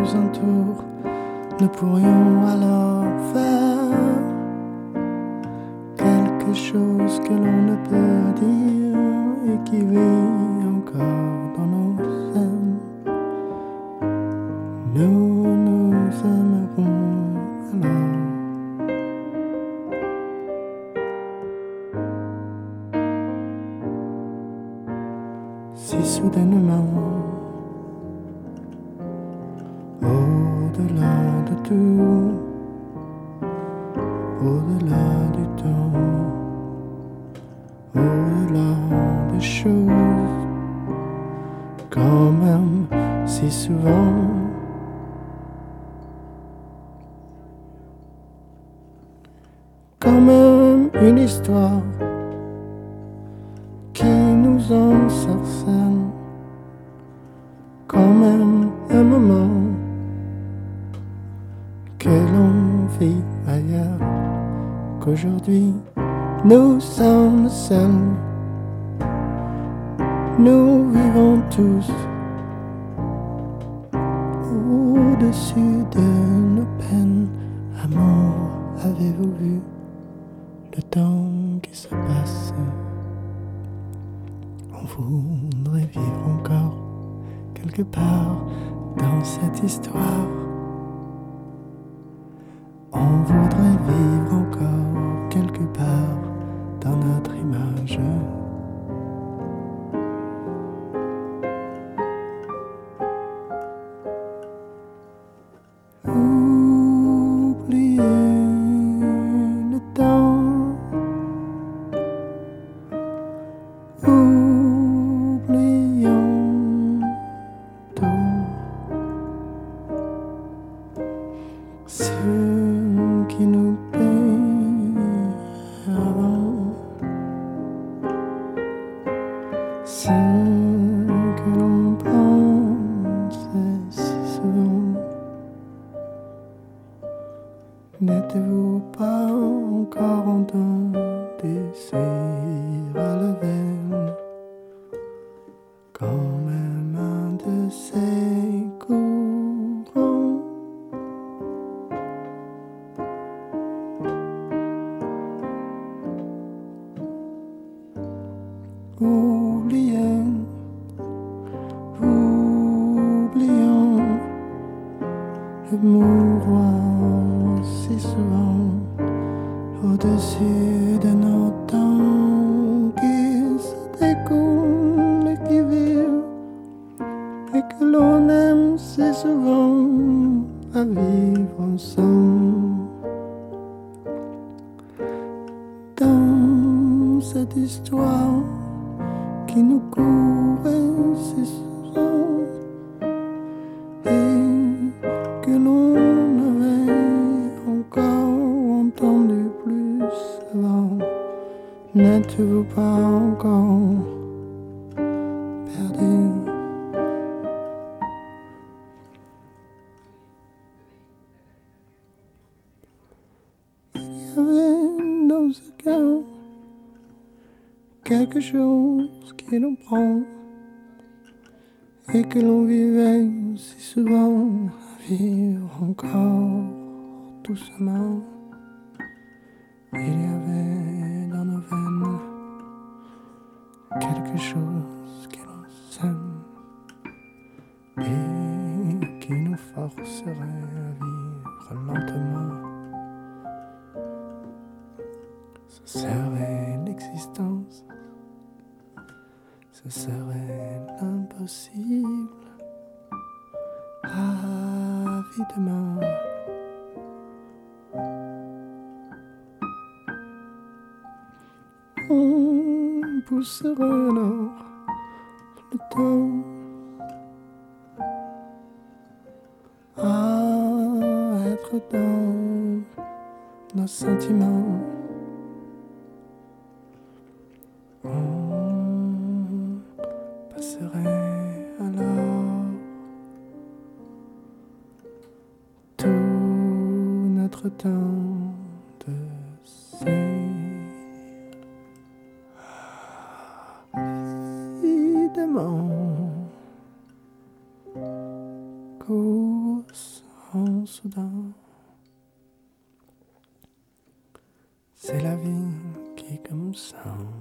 nous entoure, nous pourrions alors faire quelque chose que l'on ne peut dire et qui vit encore dans nos scènes. Nous nous aimerons alors. Si soudainement, au-delà de tout, au-delà du temps, au-delà des choses, quand même si souvent, quand même une histoire qui nous ensorcelle, quand même un moment que l'on vit ailleurs, qu'aujourd'hui nous sommes seuls, nous vivons tous au-dessus de nos peines. Amour, avez-vous vu le temps qui se passe? On voudrait vivre encore quelque part dans cette histoire. On voudrait vivre encore quelque part dans notre image. Oubliez le temps. Ceux qui nous payent avant, ceux que l'on pensait si souvent. N'êtes-vous pas encore entendu suivre la veine quand même un de ces courants? Oubliez, oublions le mouroir si souvent au-dessus de nos temps qui se découlent et qui vivent et que l'on aime si souvent à vivre ensemble dans cette histoire qui nous courait si souvent et que l'on avait encore entendu plus avant. N'êtes-vous pas encore perdu? Il y avait dans ce cœur quelque chose qui nous prend et que l'on vivait si souvent à vivre encore doucement. Il y avait dans nos veines quelque chose qui nous sème et qui nous forcerait à vivre lentement. Ce serait l'existence, ce serait l'impossible, avidement. On pousserait alors le temps à être dans nos sentiments. On passerait alors tout notre temps de évidemment. soudain. C'est la vie qui est comme ça.